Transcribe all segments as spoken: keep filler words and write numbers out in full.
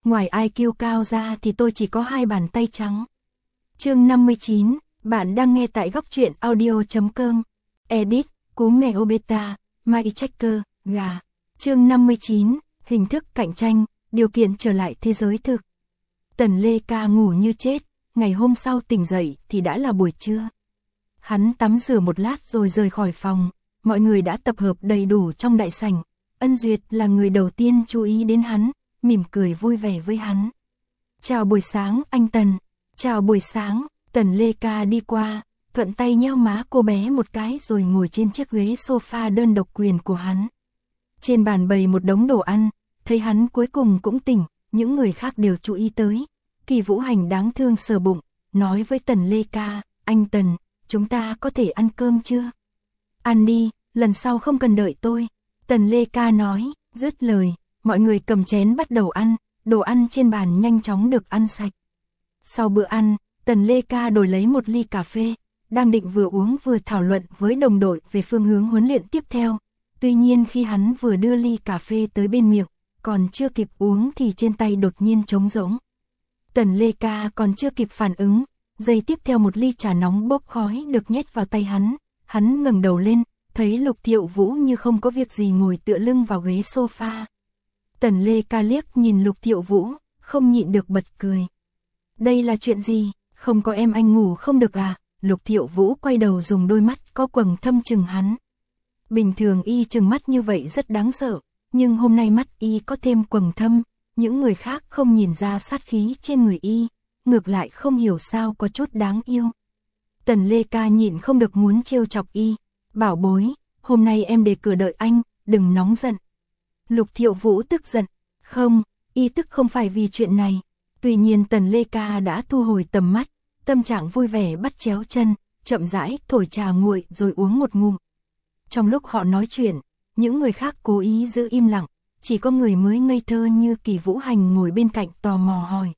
ngoài i kiu cao ra thì tôi chỉ có hai bàn tay trắng. Chương năm mươi chín, bạn đang nghe tại góc truyện audio.com. Edit, cú mèo beta, Mike Checker, gà. Chương năm mươi chín, hình thức cạnh tranh, điều kiện trở lại thế giới thực. Tần Lê Ca ngủ như chết, ngày hôm sau tỉnh dậy thì đã là buổi trưa. Hắn tắm rửa một lát rồi rời khỏi phòng, mọi người đã tập hợp đầy đủ trong đại sảnh. Ân Duyệt là người đầu tiên chú ý đến hắn, mỉm cười vui vẻ với hắn. Chào buổi sáng anh Tần. Chào buổi sáng. Tần Lê Ca đi qua, thuận tay nheo má cô bé một cái rồi ngồi trên chiếc ghế sofa đơn độc quyền của hắn. Trên bàn bày một đống đồ ăn, thấy hắn cuối cùng cũng tỉnh, những người khác đều chú ý tới. Kỳ Vũ Hành đáng thương sờ bụng, nói với Tần Lê Ca, anh Tần, chúng ta có thể ăn cơm chưa? Ăn đi, lần sau không cần đợi tôi. Tần Lê Ca nói, dứt lời, mọi người cầm chén bắt đầu ăn, đồ ăn trên bàn nhanh chóng được ăn sạch. Sau bữa ăn, Tần Lê Ca đổi lấy một ly cà phê, đang định vừa uống vừa thảo luận với đồng đội về phương hướng huấn luyện tiếp theo. Tuy nhiên khi hắn vừa đưa ly cà phê tới bên miệng, còn chưa kịp uống thì trên tay đột nhiên trống rỗng. Tần Lê Ca còn chưa kịp phản ứng, giây tiếp theo một ly trà nóng bốc khói được nhét vào tay hắn. Hắn ngẩng đầu lên, thấy Lục Thiệu Vũ như không có việc gì ngồi tựa lưng vào ghế sofa. Tần Lê Ca liếc nhìn Lục Thiệu Vũ, không nhịn được bật cười. Đây là chuyện gì, không có em anh ngủ không được à? Lục Thiệu Vũ quay đầu dùng đôi mắt có quầng thâm chừng hắn. Bình thường y chừng mắt như vậy rất đáng sợ, nhưng hôm nay mắt y có thêm quầng thâm, những người khác không nhìn ra sát khí trên người y, ngược lại không hiểu sao có chút đáng yêu. Tần Lê Ca nhịn không được muốn trêu chọc y, bảo bối, hôm nay em để cửa đợi anh, đừng nóng giận. Lục Thiệu Vũ tức giận, không, y tức không phải vì chuyện này. Tuy nhiên Tần Lê Ca đã thu hồi tầm mắt, tâm trạng vui vẻ bắt chéo chân, chậm rãi thổi trà nguội rồi uống một ngụm. Trong lúc họ nói chuyện, những người khác cố ý giữ im lặng, chỉ có người mới ngây thơ như Kỳ Vũ Hành ngồi bên cạnh tò mò hỏi.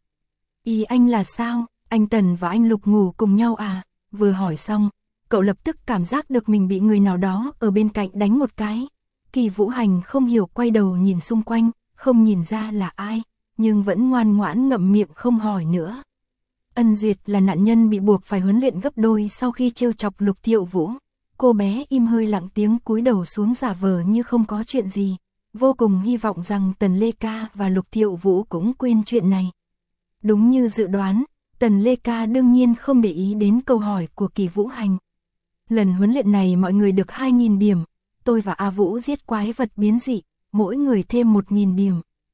Ý anh là sao, anh Tần và anh Lục ngủ cùng nhau à? Vừa hỏi xong, cậu lập tức cảm giác được mình bị người nào đó ở bên cạnh đánh một cái. Kỳ Vũ Hành không hiểu quay đầu nhìn xung quanh, không nhìn ra là ai, nhưng vẫn ngoan ngoãn ngậm miệng không hỏi nữa. Ân Duyệt là nạn nhân bị buộc phải huấn luyện gấp đôi sau khi trêu chọc Lục Thiệu Vũ. Cô bé im hơi lặng tiếng cúi đầu xuống giả vờ như không có chuyện gì, vô cùng hy vọng rằng Tần Lê Ca và Lục Thiệu Vũ cũng quên chuyện này. Đúng như dự đoán, Tần Lê Ca đương nhiên không để ý đến câu hỏi của Kỳ Vũ Hành. Lần huấn luyện này mọi người được hai nghìn điểm, tôi và A Vũ giết quái vật biến dị, mỗi người thêm một nghìn điểm.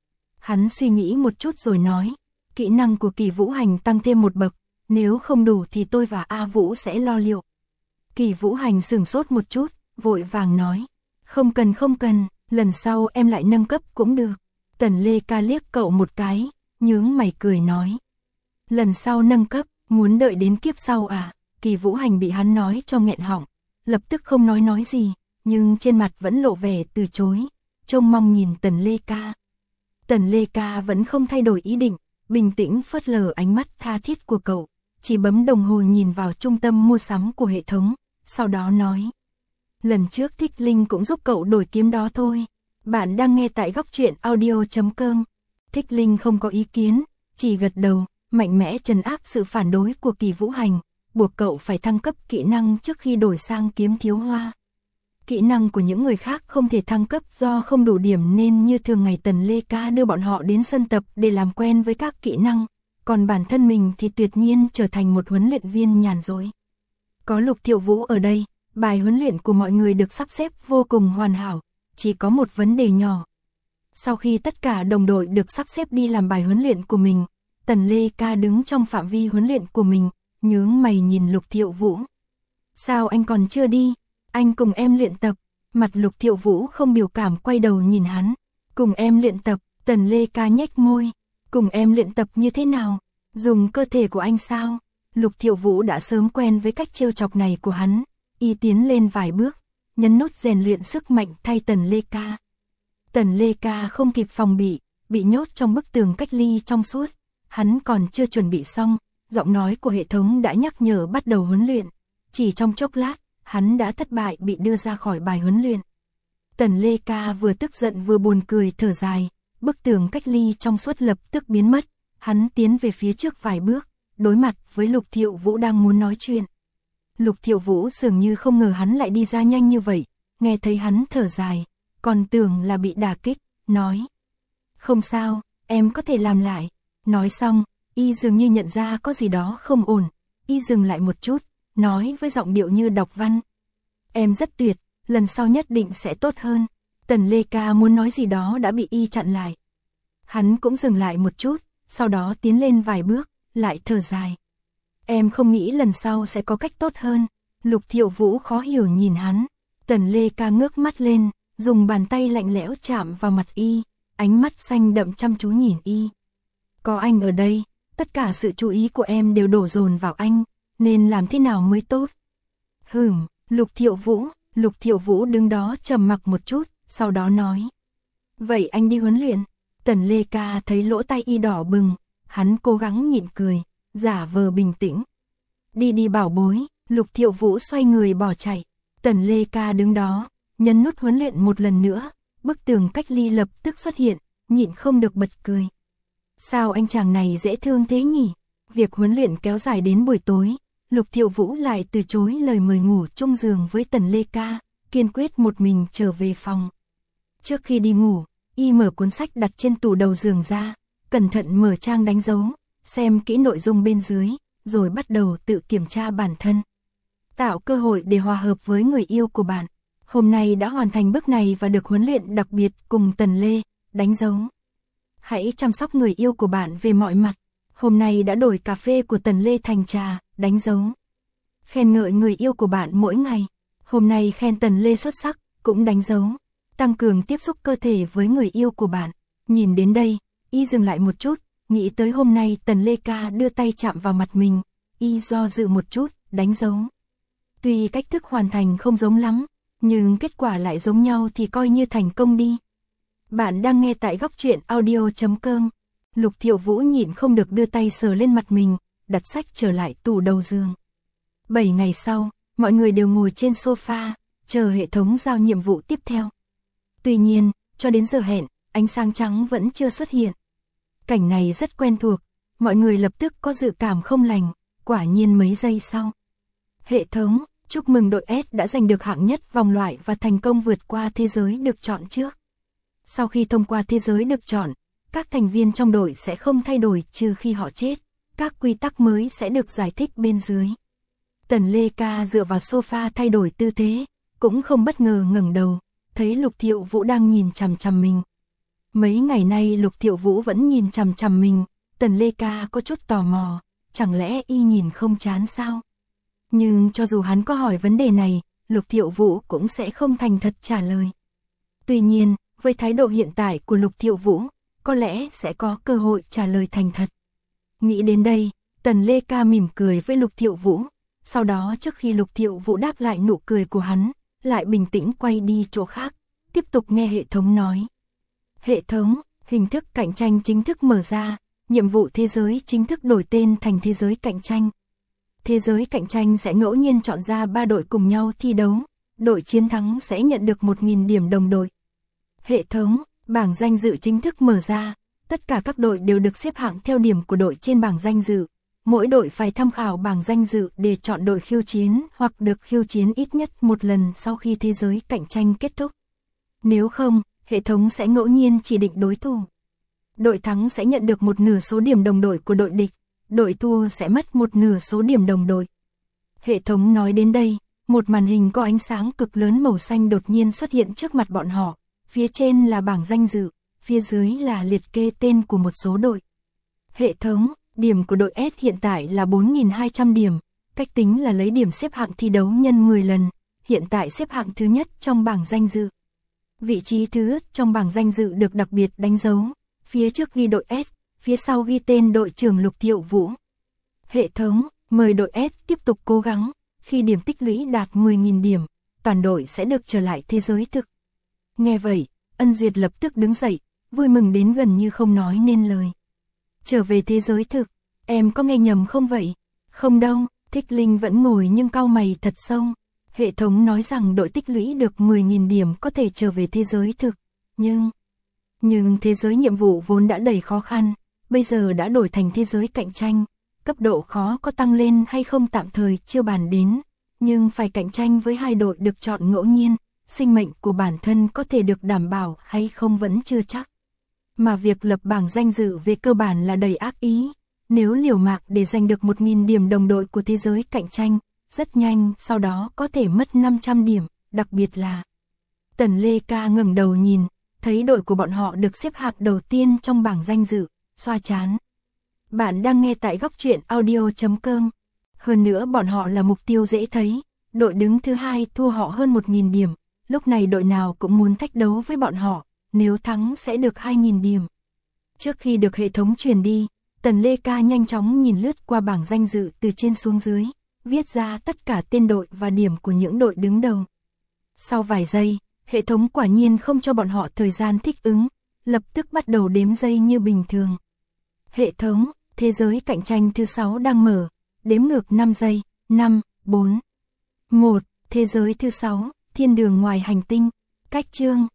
Hắn suy nghĩ một chút rồi nói, kỹ năng của Kỳ Vũ Hành tăng thêm một bậc, nếu không đủ thì tôi và A Vũ sẽ lo liệu. Kỳ Vũ Hành sửng sốt một chút, vội vàng nói, không cần không cần, lần sau em lại nâng cấp cũng được. Tần Lê Ca liếc cậu một cái, nhướng mày cười nói, lần sau nâng cấp, muốn đợi đến kiếp sau à? Kỳ Vũ Hành bị hắn nói cho nghẹn họng, lập tức không nói nói gì, nhưng trên mặt vẫn lộ vẻ từ chối, trông mong nhìn Tần Lê Ca. Tần Lê Ca vẫn không thay đổi ý định, bình tĩnh phớt lờ ánh mắt tha thiết của cậu, chỉ bấm đồng hồ nhìn vào trung tâm mua sắm của hệ thống, sau đó nói, lần trước Thích Linh cũng giúp cậu đổi kiếm đó thôi. Bạn đang nghe tại góc truyện audio.com. Thích Linh không có ý kiến, chỉ gật đầu, mạnh mẽ trấn áp sự phản đối của Kỳ Vũ Hành, buộc cậu phải thăng cấp kỹ năng trước khi đổi sang kiếm thiếu hoa. Kỹ năng của những người khác không thể thăng cấp do không đủ điểm nên như thường ngày Tần Lê Ca đưa bọn họ đến sân tập để làm quen với các kỹ năng, còn bản thân mình thì tuyệt nhiên trở thành một huấn luyện viên nhàn rỗi. Có Lục Thiệu Vũ ở đây, bài huấn luyện của mọi người được sắp xếp vô cùng hoàn hảo, chỉ có một vấn đề nhỏ. Sau khi tất cả đồng đội được sắp xếp đi làm bài huấn luyện của mình, Tần Lê Ca đứng trong phạm vi huấn luyện của mình, nhướng mày nhìn Lục Thiệu Vũ. Sao anh còn chưa đi? Anh cùng em luyện tập. Mặt Lục Thiệu Vũ không biểu cảm quay đầu nhìn hắn. Cùng em luyện tập, Tần Lê Ca nhếch môi. Cùng em luyện tập như thế nào? Dùng cơ thể của anh sao? Lục Thiệu Vũ đã sớm quen với cách trêu chọc này của hắn. Y tiến lên vài bước, nhấn nút rèn luyện sức mạnh thay Tần Lê Ca. Tần Lê Ca không kịp phòng bị, bị nhốt trong bức tường cách ly trong suốt. Hắn còn chưa chuẩn bị xong, giọng nói của hệ thống đã nhắc nhở bắt đầu huấn luyện. Chỉ trong chốc lát, hắn đã thất bại bị đưa ra khỏi bài huấn luyện. Tần Lê Ca vừa tức giận vừa buồn cười thở dài, bức tường cách ly trong suốt lập tức biến mất, hắn tiến về phía trước vài bước, đối mặt với Lục Thiệu Vũ đang muốn nói chuyện. Lục Thiệu Vũ dường như không ngờ hắn lại đi ra nhanh như vậy, nghe thấy hắn thở dài, còn tưởng là bị đả kích, nói. Không sao, em có thể làm lại. Nói xong, y dường như nhận ra có gì đó không ổn, y dừng lại một chút, nói với giọng điệu như đọc văn. Em rất tuyệt, lần sau nhất định sẽ tốt hơn. Tần Lê Ca muốn nói gì đó đã bị y chặn lại. Hắn cũng dừng lại một chút, sau đó tiến lên vài bước, lại thở dài. Em không nghĩ lần sau sẽ có cách tốt hơn. Lục Thiệu Vũ khó hiểu nhìn hắn. Tần Lê Ca ngước mắt lên, dùng bàn tay lạnh lẽo chạm vào mặt y, ánh mắt xanh đậm chăm chú nhìn y. Có anh ở đây, tất cả sự chú ý của em đều đổ dồn vào anh, nên làm thế nào mới tốt? Hừm, Lục Thiệu Vũ, Lục Thiệu Vũ đứng đó trầm mặc một chút, sau đó nói. Vậy anh đi huấn luyện. Tần Lê Ca thấy lỗ tai y đỏ bừng, hắn cố gắng nhịn cười, giả vờ bình tĩnh. Đi đi bảo bối, Lục Thiệu Vũ xoay người bỏ chạy. Tần Lê Ca đứng đó, nhấn nút huấn luyện một lần nữa, bức tường cách ly lập tức xuất hiện, nhịn không được bật cười. Sao anh chàng này dễ thương thế nhỉ? Việc huấn luyện kéo dài đến buổi tối, Lục Thiệu Vũ lại từ chối lời mời ngủ chung giường với Tần Lê Ca, kiên quyết một mình trở về phòng. Trước khi đi ngủ, y mở cuốn sách đặt trên tủ đầu giường ra, cẩn thận mở trang đánh dấu, xem kỹ nội dung bên dưới, rồi bắt đầu tự kiểm tra bản thân. Tạo cơ hội để hòa hợp với người yêu của bạn. Hôm nay đã hoàn thành bước này và được huấn luyện đặc biệt cùng Tần Lê, đánh dấu. Hãy chăm sóc người yêu của bạn về mọi mặt. Hôm nay đã đổi cà phê của Tần Lê thành trà, đánh dấu. Khen ngợi người yêu của bạn mỗi ngày. Hôm nay khen Tần Lê xuất sắc, cũng đánh dấu. Tăng cường tiếp xúc cơ thể với người yêu của bạn. Nhìn đến đây, y dừng lại một chút, nghĩ tới hôm nay Tần Lê Ca đưa tay chạm vào mặt mình, y do dự một chút, đánh dấu. Tuy cách thức hoàn thành không giống lắm, nhưng kết quả lại giống nhau thì coi như thành công đi. Bạn đang nghe tại góc truyện audio chấm com. Lục Thiệu Vũ nhịn không được đưa tay sờ lên mặt mình, đặt sách trở lại tủ đầu giường. Bảy ngày sau, mọi người đều ngồi trên sofa, chờ hệ thống giao nhiệm vụ tiếp theo. Tuy nhiên, cho đến giờ hẹn, ánh sáng trắng vẫn chưa xuất hiện. Cảnh này rất quen thuộc, mọi người lập tức có dự cảm không lành, quả nhiên mấy giây sau. Hệ thống, chúc mừng đội S đã giành được hạng nhất vòng loại và thành công vượt qua thế giới được chọn trước. Sau khi thông qua thế giới được chọn, các thành viên trong đội sẽ không thay đổi trừ khi họ chết, các quy tắc mới sẽ được giải thích bên dưới. Tần Lê Ca dựa vào sofa thay đổi tư thế, cũng không bất ngờ ngẩng đầu, thấy Lục Thiệu Vũ đang nhìn chằm chằm mình. Mấy ngày nay Lục Thiệu Vũ vẫn nhìn chằm chằm mình, Tần Lê Ca có chút tò mò, chẳng lẽ y nhìn không chán sao? Nhưng cho dù hắn có hỏi vấn đề này, Lục Thiệu Vũ cũng sẽ không thành thật trả lời. Tuy nhiên, với thái độ hiện tại của Lục Thiệu Vũ, có lẽ sẽ có cơ hội trả lời thành thật. Nghĩ đến đây, Tần Lê Ca mỉm cười với Lục Thiệu Vũ, sau đó trước khi Lục Thiệu Vũ đáp lại nụ cười của hắn, lại bình tĩnh quay đi chỗ khác, tiếp tục nghe hệ thống nói. Hệ thống, hình thức cạnh tranh chính thức mở ra, nhiệm vụ thế giới chính thức đổi tên thành thế giới cạnh tranh. Thế giới cạnh tranh sẽ ngẫu nhiên chọn ra ba đội cùng nhau thi đấu, đội chiến thắng sẽ nhận được một nghìn điểm đồng đội. Hệ thống, bảng danh dự chính thức mở ra, tất cả các đội đều được xếp hạng theo điểm của đội trên bảng danh dự. Mỗi đội phải tham khảo bảng danh dự để chọn đội khiêu chiến hoặc được khiêu chiến ít nhất một lần sau khi thế giới cạnh tranh kết thúc. Nếu không, hệ thống sẽ ngẫu nhiên chỉ định đối thủ. Đội thắng sẽ nhận được một nửa số điểm đồng đội của đội địch, đội thua sẽ mất một nửa số điểm đồng đội. Hệ thống nói đến đây, một màn hình có ánh sáng cực lớn màu xanh đột nhiên xuất hiện trước mặt bọn họ, phía trên là bảng danh dự, phía dưới là liệt kê tên của một số đội. Hệ thống, điểm của đội S hiện tại là bốn nghìn hai trăm điểm, cách tính là lấy điểm xếp hạng thi đấu nhân mười lần, hiện tại xếp hạng thứ nhất trong bảng danh dự. Vị trí thứ trong bảng danh dự được đặc biệt đánh dấu, phía trước ghi đội S, phía sau ghi tên đội trưởng Lục Thiệu Vũ. Hệ thống, mời đội S tiếp tục cố gắng, khi điểm tích lũy đạt mười nghìn điểm, toàn đội sẽ được trở lại thế giới thực. Nghe vậy, Ân Duyệt lập tức đứng dậy, vui mừng đến gần như không nói nên lời. Trở về thế giới thực, em có nghe nhầm không vậy? Không đâu, Thích Linh vẫn ngồi nhưng cau mày thật sâu. Hệ thống nói rằng đội tích lũy được mười nghìn điểm có thể trở về thế giới thực, nhưng... Nhưng thế giới nhiệm vụ vốn đã đầy khó khăn, bây giờ đã đổi thành thế giới cạnh tranh, cấp độ khó có tăng lên hay không tạm thời chưa bàn đến, nhưng phải cạnh tranh với hai đội được chọn ngẫu nhiên, sinh mệnh của bản thân có thể được đảm bảo hay không vẫn chưa chắc. Mà việc lập bảng danh dự về cơ bản là đầy ác ý, nếu liều mạng để giành được một nghìn điểm đồng đội của thế giới cạnh tranh, rất nhanh sau đó có thể mất năm trăm điểm, đặc biệt là Tần Lê Ca ngẩng đầu nhìn, thấy đội của bọn họ được xếp hạng đầu tiên trong bảng danh dự, xoa chán. Bạn đang nghe tại góc truyện audio chấm com. Hơn nữa bọn họ là mục tiêu dễ thấy, đội đứng thứ hai thua họ hơn một nghìn điểm, lúc này đội nào cũng muốn thách đấu với bọn họ, nếu thắng sẽ được hai nghìn điểm. Trước khi được hệ thống truyền đi, Tần Lê Ca nhanh chóng nhìn lướt qua bảng danh dự từ trên xuống dưới, viết ra tất cả tên đội và điểm của những đội đứng đầu. Sau vài giây, hệ thống quả nhiên không cho bọn họ thời gian thích ứng, lập tức bắt đầu đếm giây như bình thường. Hệ thống, thế giới cạnh tranh thứ sáu đang mở, đếm ngược năm giây, năm, bốn, một, thế giới thứ sáu, thiên đường ngoài hành tinh, cách chương.